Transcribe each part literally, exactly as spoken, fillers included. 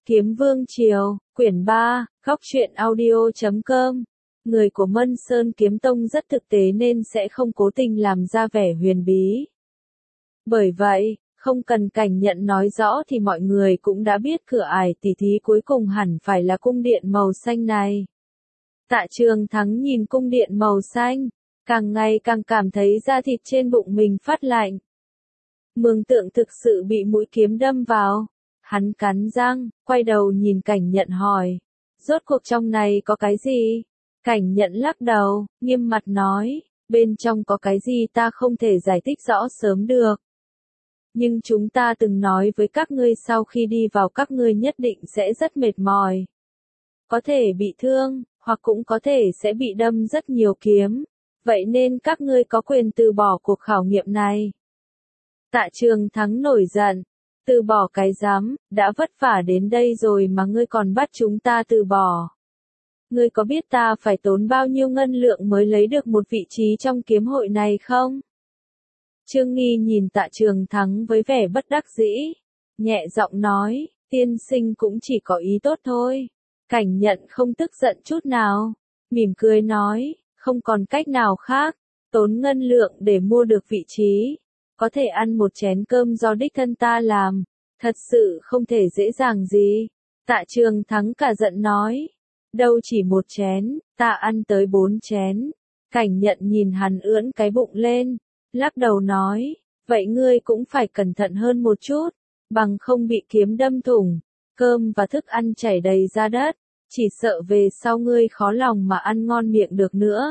Kiếm Vương Triều, quyển ba, góc truyện audio chấm com. Người của Mân Sơn Kiếm Tông rất thực tế nên sẽ không cố tình làm ra vẻ huyền bí. Bởi vậy, không cần Cảnh Nhận nói rõ thì mọi người cũng đã biết cửa ải tỉ thí cuối cùng hẳn phải là cung điện màu xanh này. Tạ Trường Thắng nhìn cung điện màu xanh, càng ngày càng cảm thấy da thịt trên bụng mình phát lạnh. Mường Tượng thực sự bị mũi kiếm đâm vào. Hắn cắn răng, quay đầu nhìn Cảnh Nhận hỏi. Rốt cuộc trong này có cái gì? Cảnh Nhận lắc đầu, nghiêm mặt nói, bên trong có cái gì ta không thể giải thích rõ sớm được. Nhưng chúng ta từng nói với các ngươi sau khi đi vào các ngươi nhất định sẽ rất mệt mỏi. Có thể bị thương, hoặc cũng có thể sẽ bị đâm rất nhiều kiếm. Vậy nên các ngươi có quyền từ bỏ cuộc khảo nghiệm này. Tạ Trường Thắng nổi giận. Từ bỏ cái dám, đã vất vả đến đây rồi mà ngươi còn bắt chúng ta từ bỏ. Ngươi có biết ta phải tốn bao nhiêu ngân lượng mới lấy được một vị trí trong kiếm hội này không? Trương Nghi nhìn Tạ Trường Thắng với vẻ bất đắc dĩ, nhẹ giọng nói, tiên sinh cũng chỉ có ý tốt thôi. Cảnh Nhận không tức giận chút nào, mỉm cười nói, không còn cách nào khác, tốn ngân lượng để mua được vị trí. Có thể ăn một chén cơm do đích thân ta làm, thật sự không thể dễ dàng gì. Tạ Trường Thắng cả giận nói, đâu chỉ một chén, ta ăn tới bốn chén. Cảnh Nhận nhìn hắn ưỡn cái bụng lên, lắc đầu nói, vậy ngươi cũng phải cẩn thận hơn một chút, bằng không bị kiếm đâm thủng, cơm và thức ăn chảy đầy ra đất, chỉ sợ về sau ngươi khó lòng mà ăn ngon miệng được nữa.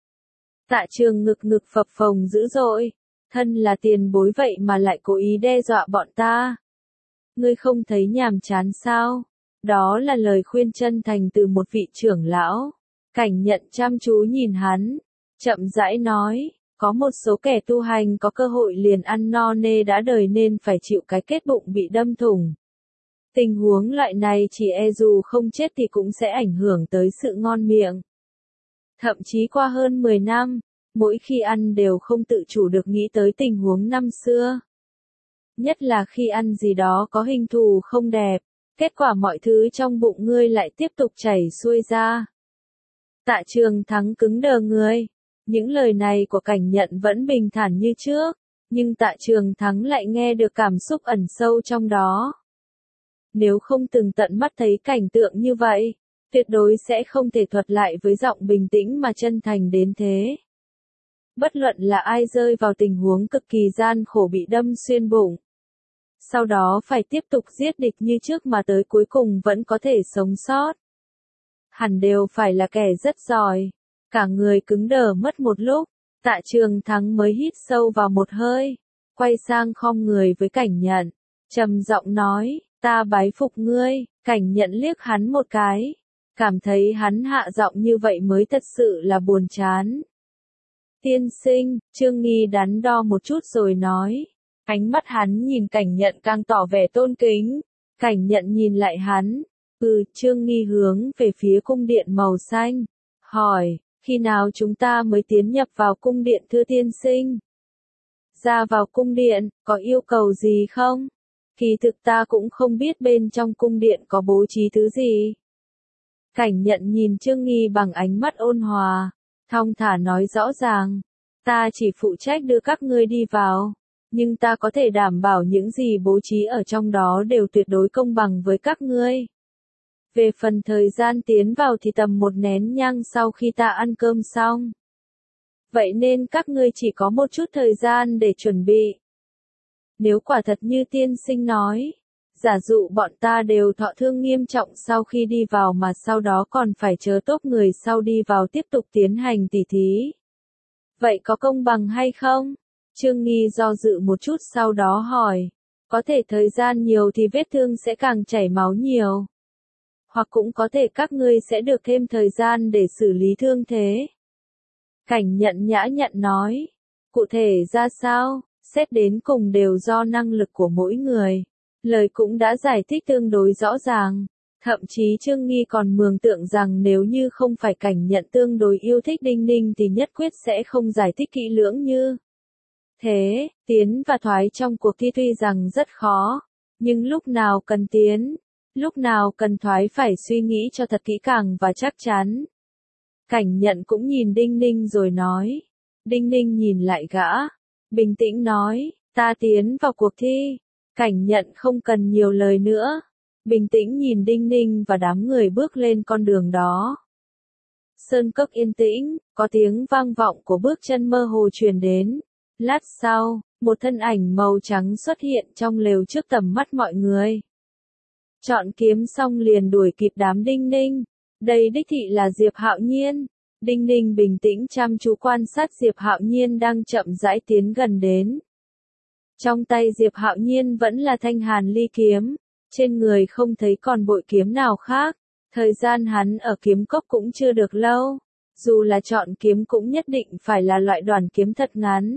Tạ Trường ngực ngực phập phồng dữ dội. Thân là tiền bối vậy mà lại cố ý đe dọa bọn ta. Ngươi không thấy nhàm chán sao? Đó là lời khuyên chân thành từ một vị trưởng lão. Cảnh Nhận chăm chú nhìn hắn, chậm rãi nói, có một số kẻ tu hành có cơ hội liền ăn no nê đã đời nên phải chịu cái kết bụng bị đâm thủng. Tình huống loại này chỉ e dù không chết thì cũng sẽ ảnh hưởng tới sự ngon miệng. Thậm chí qua hơn mười năm, mỗi khi ăn đều không tự chủ được nghĩ tới tình huống năm xưa. Nhất là khi ăn gì đó có hình thù không đẹp, kết quả mọi thứ trong bụng ngươi lại tiếp tục chảy xuôi ra. Tạ Trường Thắng cứng đờ người. Những lời này của Cảnh Nhận vẫn bình thản như trước, nhưng Tạ Trường Thắng lại nghe được cảm xúc ẩn sâu trong đó. Nếu không từng tận mắt thấy cảnh tượng như vậy, tuyệt đối sẽ không thể thuật lại với giọng bình tĩnh mà chân thành đến thế. Bất luận là ai rơi vào tình huống cực kỳ gian khổ bị đâm xuyên bụng, sau đó phải tiếp tục giết địch như trước mà tới cuối cùng vẫn có thể sống sót, hẳn đều phải là kẻ rất giỏi. Cả người cứng đờ mất một lúc, Tạ Trường Thắng mới hít sâu vào một hơi, quay sang khom người với Cảnh Nhận, trầm giọng nói, ta bái phục ngươi. Cảnh Nhận liếc hắn một cái, cảm thấy hắn hạ giọng như vậy mới thật sự là buồn chán. Tiên sinh, Trương Nghi đắn đo một chút rồi nói. Ánh mắt hắn nhìn Cảnh Nhận càng tỏ vẻ tôn kính. Cảnh Nhận nhìn lại hắn. Ừ, Trương Nghi hướng về phía cung điện màu xanh. Hỏi, khi nào chúng ta mới tiến nhập vào cung điện thưa tiên sinh? Ra vào cung điện, có yêu cầu gì không? Kỳ thực ta cũng không biết bên trong cung điện có bố trí thứ gì. Cảnh Nhận nhìn Trương Nghi bằng ánh mắt ôn hòa. Thong thả nói rõ ràng, ta chỉ phụ trách đưa các ngươi đi vào, nhưng ta có thể đảm bảo những gì bố trí ở trong đó đều tuyệt đối công bằng với các ngươi. Về phần thời gian tiến vào thì tầm một nén nhang sau khi ta ăn cơm xong. Vậy nên các ngươi chỉ có một chút thời gian để chuẩn bị. Nếu quả thật như tiên sinh nói, giả dụ bọn ta đều thọ thương nghiêm trọng sau khi đi vào mà sau đó còn phải chờ tốt người sau đi vào tiếp tục tiến hành tỉ thí. Vậy có công bằng hay không? Trương Nghi do dự một chút sau đó hỏi. Có thể thời gian nhiều thì vết thương sẽ càng chảy máu nhiều. Hoặc cũng có thể các ngươi sẽ được thêm thời gian để xử lý thương thế. Cảnh Nhận nhã nhặn nói. Cụ thể ra sao? Xét đến cùng đều do năng lực của mỗi người. Lời cũng đã giải thích tương đối rõ ràng. Thậm chí Trương Nghi còn mường tượng rằng nếu như không phải Cảnh Nhận tương đối yêu thích Đinh Ninh thì nhất quyết sẽ không giải thích kỹ lưỡng như thế. Tiến và thoái trong cuộc thi tuy rằng rất khó, nhưng lúc nào cần tiến, Lúc nào cần thoái phải suy nghĩ cho thật kỹ càng và chắc chắn. Cảnh nhận cũng nhìn Đinh Ninh rồi nói. Đinh Ninh nhìn lại gã. Bình tĩnh nói, ta tiến vào cuộc thi. Cảnh nhận không cần nhiều lời nữa. Bình tĩnh nhìn Đinh Ninh và đám người bước lên con đường đó. Sơn cốc yên tĩnh, có tiếng vang vọng của bước chân mơ hồ truyền đến. Lát sau, một thân ảnh màu trắng xuất hiện trong lều trước tầm mắt mọi người. Chọn kiếm xong liền đuổi kịp đám Đinh Ninh. Đây đích thị là Diệp Hạo Nhiên. Đinh Ninh bình tĩnh chăm chú quan sát Diệp Hạo Nhiên đang chậm rãi tiến gần đến. Trong tay Diệp Hạo Nhiên vẫn là thanh hàn ly kiếm, trên người không thấy còn bội kiếm nào khác. Thời gian hắn ở kiếm cốc cũng chưa được lâu, dù là chọn kiếm cũng nhất định phải là loại đoàn kiếm thật ngắn.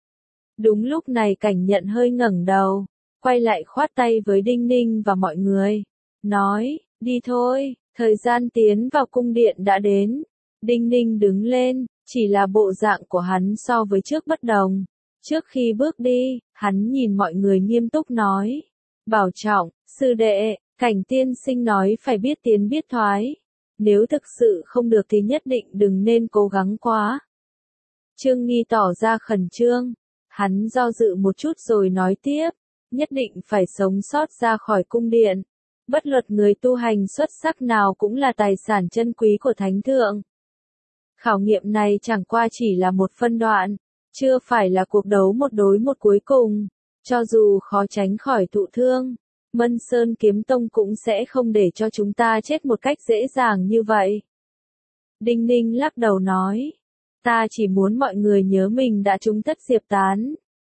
Đúng lúc này Cảnh nhận hơi ngẩng đầu, quay lại khoát tay với Đinh Ninh và mọi người, nói, đi thôi, thời gian tiến vào cung điện đã đến. Đinh Ninh đứng lên, chỉ là bộ dạng của hắn so với trước bất đồng. Trước khi bước đi, hắn nhìn mọi người nghiêm túc nói, bảo trọng, sư đệ, Cảnh tiên sinh nói phải biết tiến biết thoái. Nếu thực sự không được thì nhất định đừng nên cố gắng quá. Trương Nghi tỏ ra khẩn trương. Hắn do dự một chút rồi nói tiếp, nhất định phải sống sót ra khỏi cung điện. Bất luật người tu hành xuất sắc nào cũng là tài sản chân quý của thánh thượng. Khảo nghiệm này chẳng qua chỉ là một phân đoạn, chưa phải là cuộc đấu một đối một cuối cùng. Cho dù khó tránh khỏi thụ thương, Mân Sơn Kiếm Tông cũng sẽ không để cho chúng ta chết một cách dễ dàng như vậy. Đinh Ninh lắc đầu nói, ta chỉ muốn mọi người nhớ mình đã trúng thất diệp tán.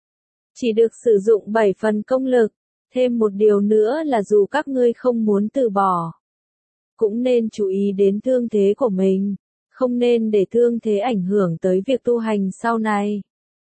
Chỉ được sử dụng bảy phần công lực, thêm một điều nữa là dù các ngươi không muốn từ bỏ, cũng nên chú ý đến thương thế của mình, không nên để thương thế ảnh hưởng tới việc tu hành sau này.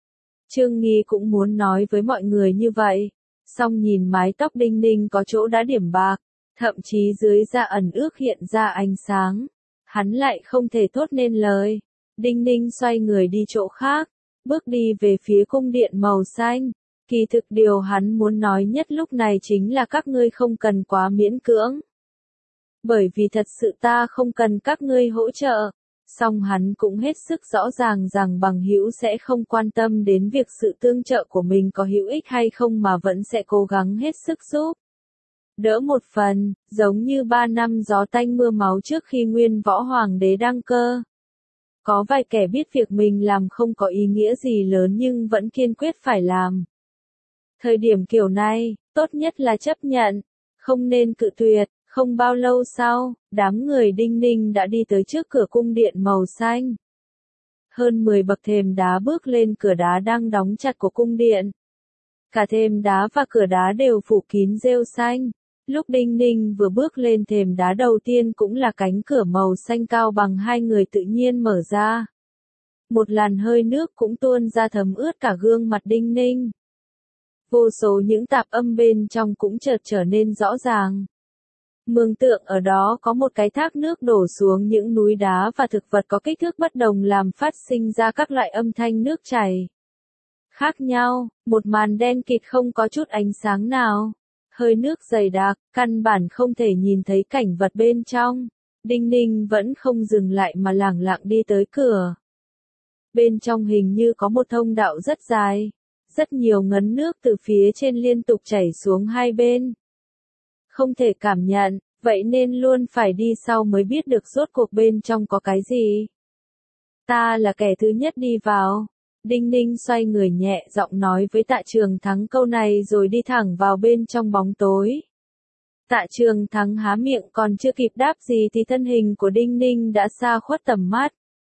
Trương Nghi cũng muốn nói với mọi người như vậy, song nhìn mái tóc Đinh Ninh có chỗ đã điểm bạc, thậm chí dưới da ẩn ước hiện ra ánh sáng, hắn lại không thể thốt nên lời. Đinh Ninh xoay người đi chỗ khác, bước đi về phía cung điện màu xanh. Kỳ thực điều hắn muốn nói nhất lúc này chính là các ngươi không cần quá miễn cưỡng. Bởi vì thật sự ta không cần các ngươi hỗ trợ. Song hắn cũng hết sức rõ ràng rằng bằng hữu sẽ không quan tâm đến việc sự tương trợ của mình có hữu ích hay không mà vẫn sẽ cố gắng hết sức giúp đỡ một phần, giống như ba năm gió tanh mưa máu trước khi Nguyên Võ Hoàng đế đăng cơ. Có vài kẻ biết việc mình làm không có ý nghĩa gì lớn nhưng vẫn kiên quyết phải làm. Thời điểm kiểu này, tốt nhất là chấp nhận, không nên cự tuyệt. Không bao lâu sau, đám người Đinh Ninh đã đi tới trước cửa cung điện màu xanh. Hơn mười bậc thềm đá bước lên cửa đá đang đóng chặt của cung điện. Cả thềm đá và cửa đá đều phủ kín rêu xanh. Lúc Đinh Ninh vừa bước lên thềm đá đầu tiên cũng là cánh cửa màu xanh cao bằng hai người tự nhiên mở ra. Một làn hơi nước cũng tuôn ra thấm ướt cả gương mặt Đinh Ninh. Vô số những tạp âm bên trong cũng chợt trở nên rõ ràng. Mường tượng ở đó có một cái thác nước đổ xuống những núi đá và thực vật có kích thước bất đồng làm phát sinh ra các loại âm thanh nước chảy khác nhau, một màn đen kịt không có chút ánh sáng nào. Hơi nước dày đặc, căn bản không thể nhìn thấy cảnh vật bên trong. Đinh Ninh vẫn không dừng lại mà lẳng lặng đi tới cửa. Bên trong hình như có một thông đạo rất dài, rất nhiều ngấn nước từ phía trên liên tục chảy xuống hai bên. Không thể cảm nhận, vậy nên luôn phải đi sau mới biết được rốt cuộc bên trong có cái gì. Ta là kẻ thứ nhất đi vào. Đinh Ninh xoay người nhẹ giọng nói với Tạ Trường Thắng câu này rồi đi thẳng vào bên trong bóng tối. Tạ Trường Thắng há miệng còn chưa kịp đáp gì thì thân hình của Đinh Ninh đã xa khuất tầm mắt.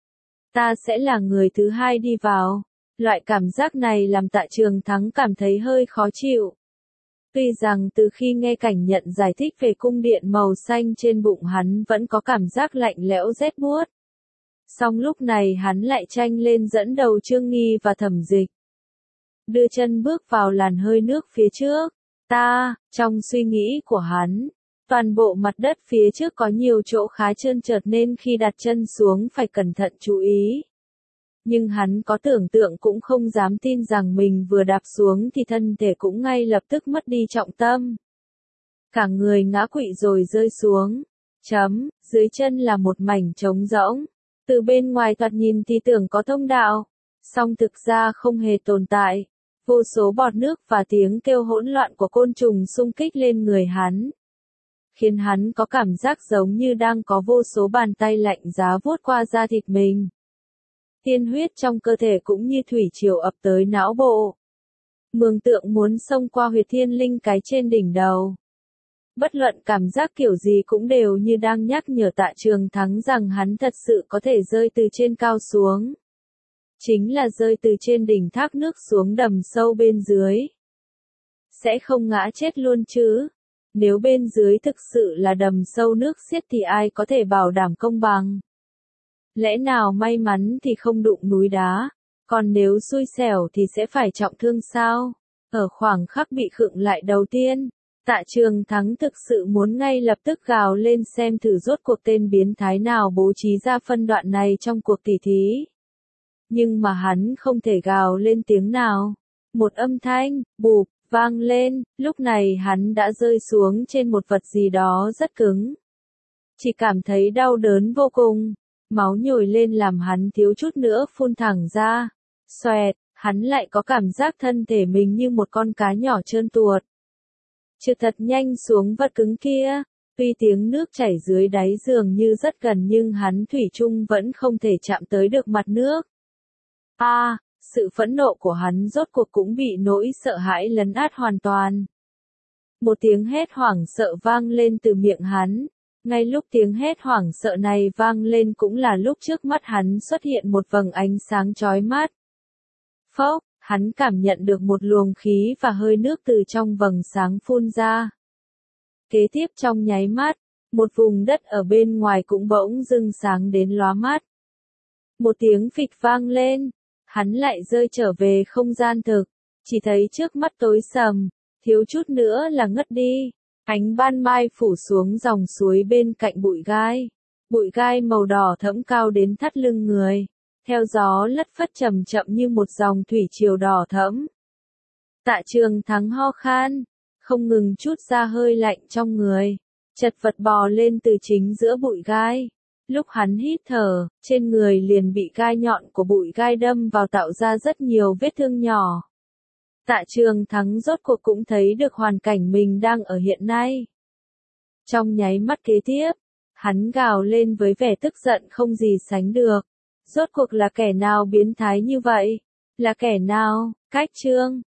Ta sẽ là người thứ hai đi vào. Loại cảm giác này làm Tạ Trường Thắng cảm thấy hơi khó chịu. Tuy rằng từ khi nghe Cảnh nhận giải thích về cung điện màu xanh trên bụng hắn vẫn có cảm giác lạnh lẽo rét buốt. Song lúc này hắn lại tranh lên dẫn đầu Trương Nghi và Thẩm Dịch. Đưa chân bước vào làn hơi nước phía trước. Ta, trong suy nghĩ của hắn, toàn bộ mặt đất phía trước có nhiều chỗ khá trơn trượt nên khi đặt chân xuống phải cẩn thận chú ý. Nhưng hắn có tưởng tượng cũng không dám tin rằng mình vừa đạp xuống thì thân thể cũng ngay lập tức mất đi trọng tâm. cả người ngã quỵ rồi rơi xuống. Chấm, dưới chân là một mảnh trống rỗng. Từ bên ngoài thoạt nhìn thì tưởng có thông đạo, song thực ra không hề tồn tại. Vô số bọt nước và tiếng kêu hỗn loạn của côn trùng xung kích lên người hắn, khiến hắn có cảm giác giống như đang có vô số bàn tay lạnh giá vuốt qua da thịt mình. Tiên huyết trong cơ thể cũng như thủy triều ập tới não bộ. Mường tượng muốn xông qua huyệt thiên linh cái trên đỉnh đầu. Bất luận cảm giác kiểu gì cũng đều như đang nhắc nhở Tạ Trường Thắng rằng hắn thật sự có thể rơi từ trên cao xuống. Chính là rơi từ trên đỉnh thác nước xuống đầm sâu bên dưới. Sẽ không ngã chết luôn chứ? Nếu bên dưới thực sự là đầm sâu nước xiết thì ai có thể bảo đảm công bằng? Lẽ nào may mắn thì không đụng núi đá, còn nếu xui xẻo thì sẽ phải trọng thương sao? Ở khoảng khắc bị khựng lại đầu tiên, Tạ Trường Thắng thực sự muốn ngay lập tức gào lên xem thử rốt cuộc tên biến thái nào bố trí ra phân đoạn này trong cuộc tỉ thí. Nhưng mà hắn không thể gào lên tiếng nào. Một âm thanh, bụp, vang lên, lúc này hắn đã rơi xuống trên một vật gì đó rất cứng. Chỉ cảm thấy đau đớn vô cùng, máu nhồi lên làm hắn thiếu chút nữa phun thẳng ra. Xoẹt, hắn lại có cảm giác thân thể mình như một con cá nhỏ trơn tuột. Trượt thật nhanh xuống vật cứng kia, tuy tiếng nước chảy dưới đáy giường như rất gần nhưng hắn thủy chung vẫn không thể chạm tới được mặt nước. A, à, sự phẫn nộ của hắn rốt cuộc cũng bị nỗi sợ hãi lấn át hoàn toàn. Một tiếng hét hoảng sợ vang lên từ miệng hắn. Ngay lúc tiếng hét hoảng sợ này vang lên cũng là lúc trước mắt hắn xuất hiện một vầng ánh sáng chói mắt. Phốc, hắn cảm nhận được một luồng khí và hơi nước từ trong vầng sáng phun ra. Kế tiếp trong nháy mắt, một vùng đất ở bên ngoài cũng bỗng dưng sáng đến lóa mắt. Một tiếng phịch vang lên, hắn lại rơi trở về không gian thực, chỉ thấy trước mắt tối sầm, thiếu chút nữa là ngất đi. Ánh ban mai phủ xuống dòng suối bên cạnh bụi gai. Bụi gai màu đỏ thẫm cao đến thắt lưng người, theo gió lất phất chậm chậm như một dòng thủy triều đỏ thẫm. Tạ Trường Thắng ho khan, không ngừng trút ra hơi lạnh trong người, chật vật bò lên từ chính giữa bụi gai. Lúc hắn hít thở, trên người liền bị gai nhọn của bụi gai đâm vào tạo ra rất nhiều vết thương nhỏ. Tạ Trường Thắng rốt cuộc cũng thấy được hoàn cảnh mình đang ở hiện nay. Trong nháy mắt kế tiếp, hắn gào lên với vẻ tức giận không gì sánh được. Rốt cuộc là kẻ nào biến thái như vậy? Là kẻ nào? Cách Trương